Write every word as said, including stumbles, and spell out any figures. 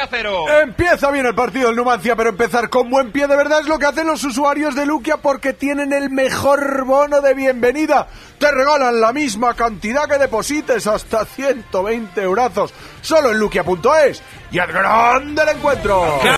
cero. Empieza bien el partido del Numancia, pero empezar con buen pie de verdad es lo que hacen los usuarios de Luquia porque tienen el mejor bono de bienvenida. Te regalan la misma cantidad que deposites, hasta ciento veinte eurazos, solo en luquia punto es. Y al grande el encuentro.